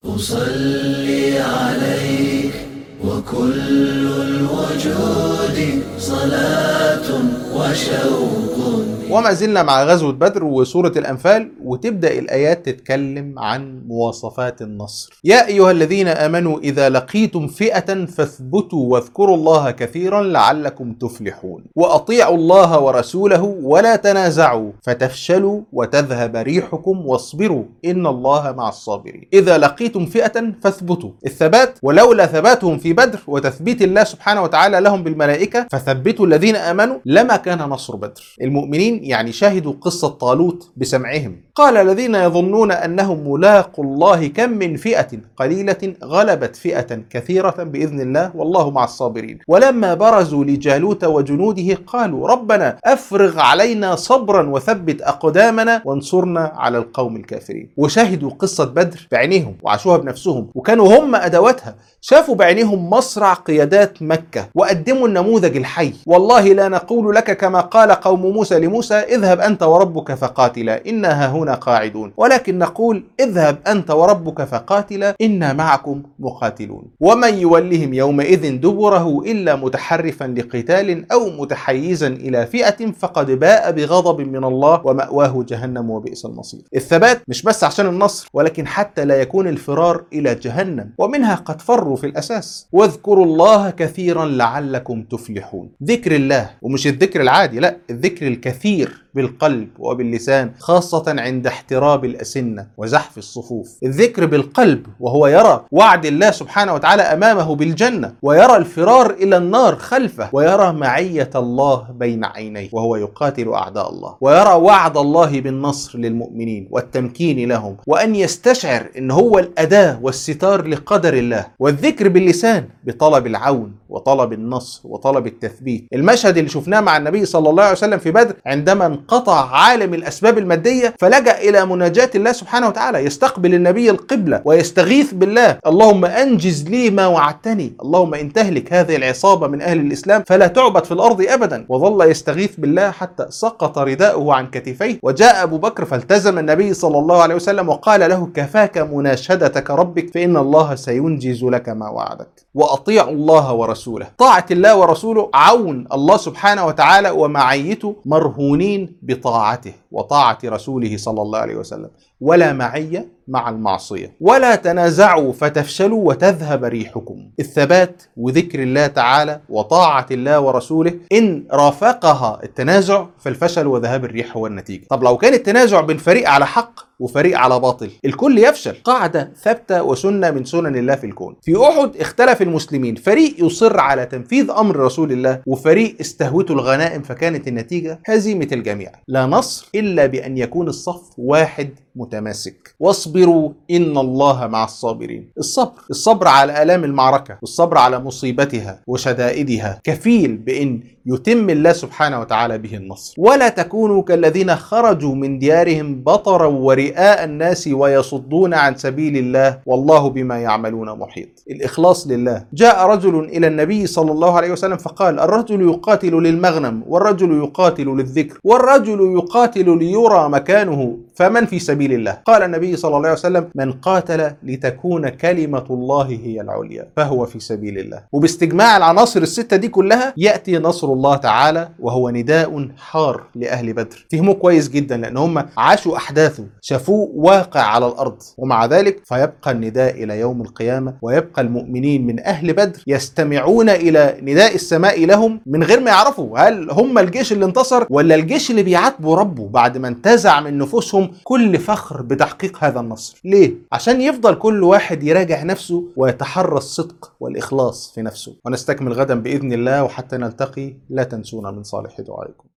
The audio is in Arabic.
أصلي عليك وكل الوجود صلاة وشوق. وما زلنا مع غزوة بدر وسورة الأنفال، وتبدأ الآيات تتكلم عن مواصفات النصر. يا أيها الذين آمنوا إذا لقيتم فئة فاثبتوا واذكروا الله كثيرا لعلكم تفلحون، وأطيعوا الله ورسوله ولا تنازعوا فتفشلوا وتذهب ريحكم واصبروا إن الله مع الصابرين. إذا لقيتم فئة فاثبتوا، الثبات، ولولا ثباتهم في بدر وتثبيت الله سبحانه وتعالى لهم بالملائكة فثبتوا الذين آمنوا لما كان نصر بدر. المؤمنين يعني شاهدوا قصة طالوت بسمعهم. قال الذين يظنون أنهم ملاقوا الله كم من فئة قليلة غلبت فئة كثيرة بإذن الله والله مع الصابرين. ولما برزوا لجالوت وجنوده قالوا ربنا أفرغ علينا صبرا وثبت أقدامنا وانصرنا على القوم الكافرين. وشاهدوا قصة بدر بعينيهم وعاشوها بنفسهم، وكانوا هم أدواتها. شافوا بعينيهم مصرع قيادات مكة وقدموا النموذج الحي. والله لا نقول لك كما قال قوم موسى لموسى اذهب أنت وربك فقاتلا إنا هنا قاعدون، ولكن نقول اذهب أنت وربك فقاتلا إنا معكم مقاتلون. ومن يولهم يومئذ دبره إلا متحرفا لقتال أو متحيزا إلى فئة فقد باء بغضب من الله ومأواه جهنم وبئس المصير. الثبات مش بس عشان النصر، ولكن حتى لا يكون الفرار إلى جهنم، ومنها قد فروا في الأساس. واذكروا الله كثيرا لعلكم تفلحون. ذكر الله، ومش الذكر العادي، لا، الذكر الكثير بالقلب وباللسان، خاصة عند احتراب الأسنة وزحف الصفوف. الذكر بالقلب وهو يرى وعد الله سبحانه وتعالى أمامه بالجنة، ويرى الفرار إلى النار خلفه، ويرى معية الله بين عينيه وهو يقاتل أعداء الله، ويرى وعد الله بالنصر للمؤمنين والتمكين لهم، وأن يستشعر أن هو الأداة والستار لقدر الله. والذكر باللسان بطلب العون وطلب النصر وطلب التثبيت. المشهد اللي شفناه مع النبي صلى الله عليه وسلم في بدر عندما انقطع عالم الأسباب المادية فلجأ إلى مناجاة الله سبحانه وتعالى، يستقبل النبي القبلة ويستغيث بالله: اللهم أنجز لي ما وعدتني، اللهم إن تهلك هذه العصابة من أهل الإسلام فلا تعبد في الأرض أبدا. وظل يستغيث بالله حتى سقط رداؤه عن كتفيه، وجاء أبو بكر فالتزم النبي صلى الله عليه وسلم وقال له: كفاك مناشدتك ربك فإن الله سينجز لك ما وعدك. وأطيعوا الله ورسوله. طاعة الله ورسوله عون الله سبحانه وتعالى ومعيته مرهونين بطاعته وطاعة رسوله صلى الله عليه وسلم، ولا معية مع المعصية. ولا تنازعوا فتفشلوا وتذهب ريحكم. الثبات وذكر الله تعالى وطاعة الله ورسوله إن رافقها التنازع فالفشل وذهاب الريح هو النتيجة. طب لو كان التنازع بين فريق على حق وفريق على باطل الكل يفشل. قاعدة ثابتة وسنة من سنن الله في الكون. في أحد اختلف المسلمين، فريق يصر على تنفيذ أمر رسول الله وفريق استهوته الغنائم، فكانت النتيجة هزيمة الجميع. لا نصر إلا بأن يكون الصف واحد متماسك. واصبروا إن الله مع الصابرين. الصبر على آلام المعركة والصبر على مصيبتها وشدائدها كفيل بأن يتم الله سبحانه وتعالى به النصر. ولا تكونوا كالذين خرجوا من ديارهم بطرا ورئاء الناس ويصدون عن سبيل الله والله بما يعملون محيط. الإخلاص لله. جاء رجل إلى النبي صلى الله عليه وسلم فقال: الرجل يقاتل للمغنم، والرجل يقاتل للذكر، والرجل يقاتل ليرى مكانه، فمن في سبيل الله؟ قال النبي صلى الله عليه وسلم: من قاتل لتكون كلمة الله هي العليا فهو في سبيل الله. وباستجماع العناصر الستة دي كلها يأتي نصر الله تعالى، وهو نداء حار لأهل بدر. فهموا كويس جدا لأن هم عاشوا أحداثه، شافوه واقع على الأرض، ومع ذلك فيبقى النداء إلى يوم القيامة، ويبقى المؤمنين من أهل بدر يستمعون إلى نداء السماء لهم من غير ما يعرفوا هل هم الجيش اللي انتصر ولا الجيش اللي بيعاتبوا ربه بعد ما انتزع من نفوسهم كل فخر بتحقيق هذا النصر. ليه؟ عشان يفضل كل واحد يراجع نفسه ويتحرى الصدق والإخلاص في نفسه. ونستكمل غدا بإذن الله، وحتى نلتقي لا تنسونا من صالح دعائكم.